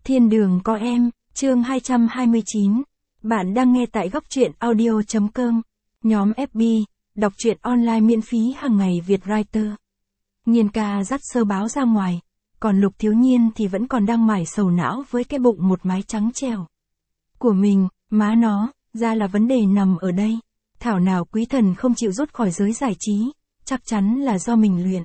Thiên đường có em, chương 229. Bạn đang nghe tại góc truyện audio.com. Nhóm FB, đọc truyện online miễn phí hàng ngày Việt Writer. Nhiên ca dắt Sơ Báo ra ngoài, còn Lục Thiếu Nhiên thì vẫn còn đang mải sầu não với cái bụng một mái trắng trẻo của mình. Má nó, ra là vấn đề nằm ở đây. Thảo nào quý thần không chịu rút khỏi giới giải trí, chắc chắn là do mình luyện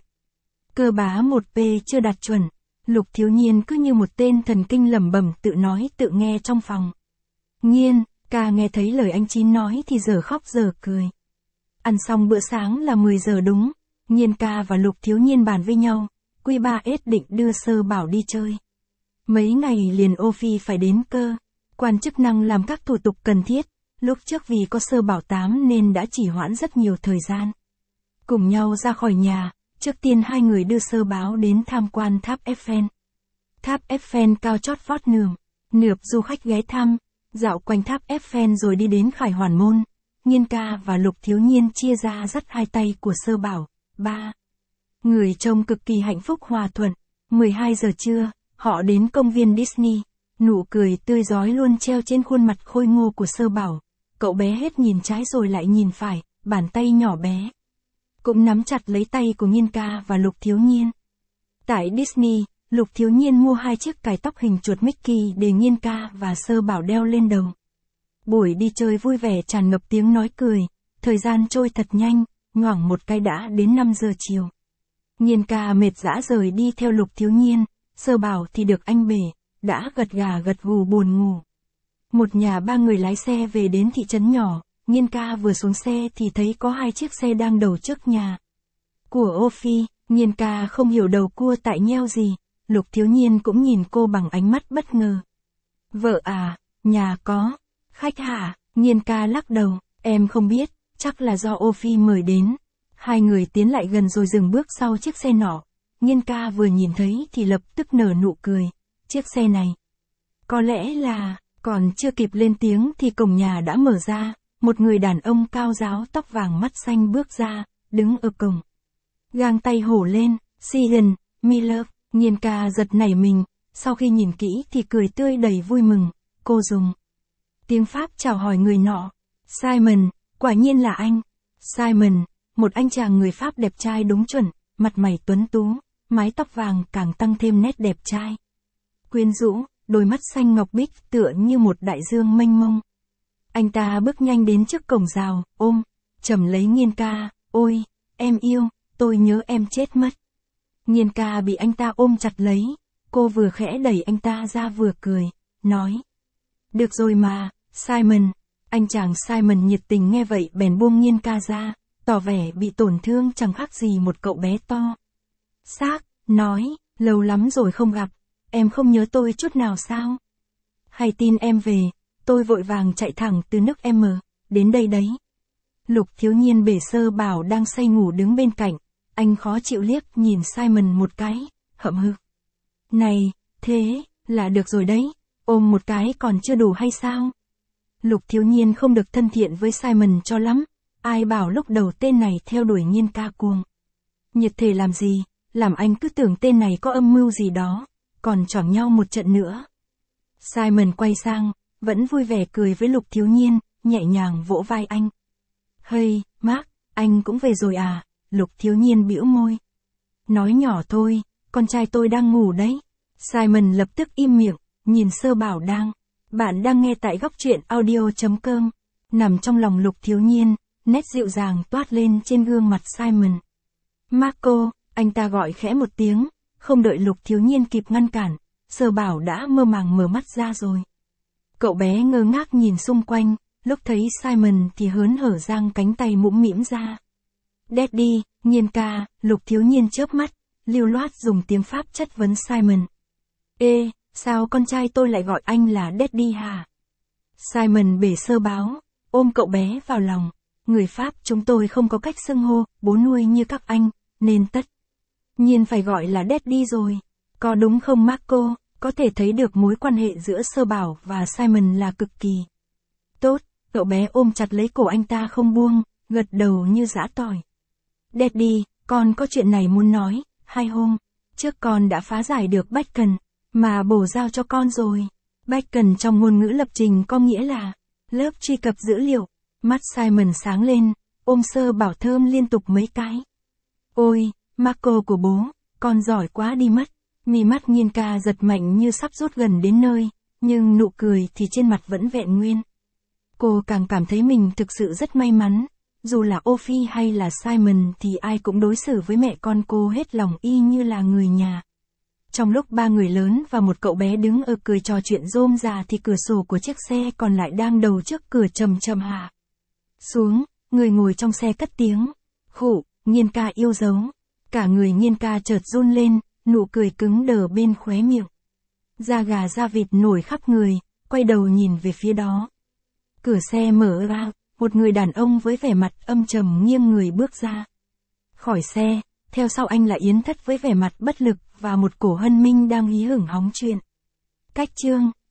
cơ bá 1P chưa đạt chuẩn. Lục Thiếu Nhiên cứ như một tên thần kinh lẩm bẩm tự nói tự nghe trong phòng. Nhiên ca nghe thấy lời anh Chín nói thì giờ khóc giờ cười. Ăn xong bữa sáng là 10 giờ đúng, Nhiên ca và Lục Thiếu Nhiên bàn với nhau, Q3S định đưa Sơ Bảo đi chơi. Mấy ngày liền ô phi phải đến cơ quan chức năng làm các thủ tục cần thiết, lúc trước vì có Sơ Bảo 8 nên đã chỉ hoãn rất nhiều thời gian. Cùng nhau ra khỏi nhà, trước tiên hai người đưa Sơ Báo đến tham quan tháp Eiffel. Tháp Eiffel cao chót vót nườm du khách ghé thăm, dạo quanh tháp Eiffel rồi đi đến Khải Hoàn Môn. Nhiên ca và Lục Thiếu Nhiên chia ra dắt hai tay của Sơ Bảo, ba người trông cực kỳ hạnh phúc hòa thuận. 12 giờ trưa, họ đến công viên Disney, nụ cười tươi rói luôn treo trên khuôn mặt khôi ngô của Sơ Bảo. Cậu bé hết nhìn trái rồi lại nhìn phải, bàn tay nhỏ bé cũng nắm chặt lấy tay của Nhiên ca và Lục Thiếu Nhiên. Tại Disney, Lục Thiếu Nhiên mua 2 chiếc cài tóc hình chuột Mickey để Nhiên ca và Sơ Bảo đeo lên đầu. Buổi đi chơi vui vẻ tràn ngập tiếng nói cười, thời gian trôi thật nhanh, nhoảng một cái đã đến 5 giờ chiều. Nhiên ca mệt rã rời đi theo Lục Thiếu Nhiên, Sơ Bảo thì được anh bể, đã gật gà gật gù buồn ngủ. Một nhà ba người lái xe về đến thị trấn nhỏ. Nhiên ca vừa xuống xe thì thấy có 2 chiếc xe đang đậu trước nhà của Ô Phi. Nhiên ca không hiểu đầu cua tại nheo gì, Lục Thiếu Nhiên cũng nhìn cô bằng ánh mắt bất ngờ. Vợ à, nhà có khách hả? Nhiên ca lắc đầu, em không biết, chắc là do Ô Phi mời đến. Hai người tiến lại gần rồi dừng bước sau chiếc xe nọ. Nhiên ca vừa nhìn thấy thì lập tức nở nụ cười, chiếc xe này có lẽ là... Còn chưa kịp lên tiếng thì cổng nhà đã mở ra. Một người đàn ông cao ráo tóc vàng mắt xanh bước ra, đứng ở cổng. Gang tay hổ lên, Sigan, Miller. Nhiên ca giật nảy mình, sau khi nhìn kỹ thì cười tươi đầy vui mừng. Cô dùng tiếng Pháp chào hỏi người nọ. Simon, quả nhiên là anh. Simon, một anh chàng người Pháp đẹp trai đúng chuẩn, mặt mày tuấn tú, mái tóc vàng càng tăng thêm nét đẹp trai quyến rũ, đôi mắt xanh ngọc bích tựa như một đại dương mênh mông. Anh ta bước nhanh đến trước cổng rào, chầm lấy Nhiên ca, ôi, em yêu, tôi nhớ em chết mất. Nhiên ca bị anh ta ôm chặt lấy, cô vừa khẽ đẩy anh ta ra vừa cười, nói. Được rồi mà, Simon. Anh chàng Simon nhiệt tình nghe vậy bèn buông Nhiên ca ra, tỏ vẻ bị tổn thương chẳng khác gì một cậu bé to xác, nói, lâu lắm rồi không gặp, em không nhớ tôi chút nào sao? Hay tin em về. Tôi vội vàng chạy thẳng từ nước M, đến đây đấy. Lục Thiếu Nhiên bể Sơ Bảo đang say ngủ đứng bên cạnh, anh khó chịu liếc nhìn Simon một cái, hậm hực. Này, thế, là được rồi đấy, ôm một cái còn chưa đủ hay sao? Lục Thiếu Nhiên không được thân thiện với Simon cho lắm, ai bảo lúc đầu tên này theo đuổi Nhiên ca cuồng nhiệt thể làm gì, làm anh cứ tưởng tên này có âm mưu gì đó, còn choảng nhau một trận nữa. Simon quay sang, vẫn vui vẻ cười với Lục Thiếu Nhiên, nhẹ nhàng vỗ vai anh. Hey, Mark, anh cũng về rồi à? Lục Thiếu Nhiên bĩu môi. Nói nhỏ thôi, con trai tôi đang ngủ đấy. Simon lập tức im miệng, nhìn Sơ Bảo đang. Bạn đang nghe tại góc truyện audio.com. Nằm trong lòng Lục Thiếu Nhiên, nét dịu dàng toát lên trên gương mặt Simon. Marco, anh ta gọi khẽ một tiếng, không đợi Lục Thiếu Nhiên kịp ngăn cản, Sơ Bảo đã mơ màng mở mắt ra rồi. Cậu bé ngơ ngác nhìn xung quanh, lúc thấy Simon thì hớn hở giang cánh tay mũm mĩm ra. Daddy, Nhiên ca, Lục Thiếu Nhiên chớp mắt, lưu loát dùng tiếng Pháp chất vấn Simon. Ê, sao con trai tôi lại gọi anh là Daddy hả? Simon bể Sơ Báo, ôm cậu bé vào lòng. Người Pháp chúng tôi không có cách xưng hô, bố nuôi như các anh, nên tất nhiên phải gọi là Daddy rồi. Có đúng không Marco? Có thể thấy được mối quan hệ giữa Sơ Bảo và Simon là cực kỳ tốt. Cậu bé ôm chặt lấy cổ anh ta không buông, gật đầu như giã tỏi. Daddy, con có chuyện này muốn nói. 2 hôm trước con đã phá giải được Bacon, Mà bổ giao cho con rồi. Beacon trong ngôn ngữ lập trình có nghĩa là lớp truy cập dữ liệu. Mắt Simon sáng lên, ôm sơ bảo thơm liên tục mấy cái. Ôi, Marco của bố, con giỏi quá đi mất. Mí mắt Nhiên ca giật mạnh như sắp rút gần đến nơi, nhưng nụ cười thì trên mặt vẫn vẹn nguyên. Cô càng cảm thấy mình thực sự rất may mắn. Dù là Ophi hay là Simon thì ai cũng đối xử với mẹ con cô hết lòng y như là người nhà. Trong lúc ba người lớn và một cậu bé đứng ở cười trò chuyện rôm rà thì cửa sổ của chiếc xe còn lại đang đầu trước cửa chầm chầm hạ xuống, người ngồi trong xe cất tiếng. Khụ, Nhiên ca yêu dấu. Cả người Nhiên ca chợt run lên, nụ cười cứng đờ bên khóe miệng. Da gà da vịt nổi khắp người, quay đầu nhìn về phía đó. Cửa xe mở ra, một người đàn ông với vẻ mặt âm trầm nghiêng người bước ra. Khỏi xe, theo sau anh là Yến Thất với vẻ mặt bất lực và một cổ hân minh đang hí hửng hóng chuyện. Cách chương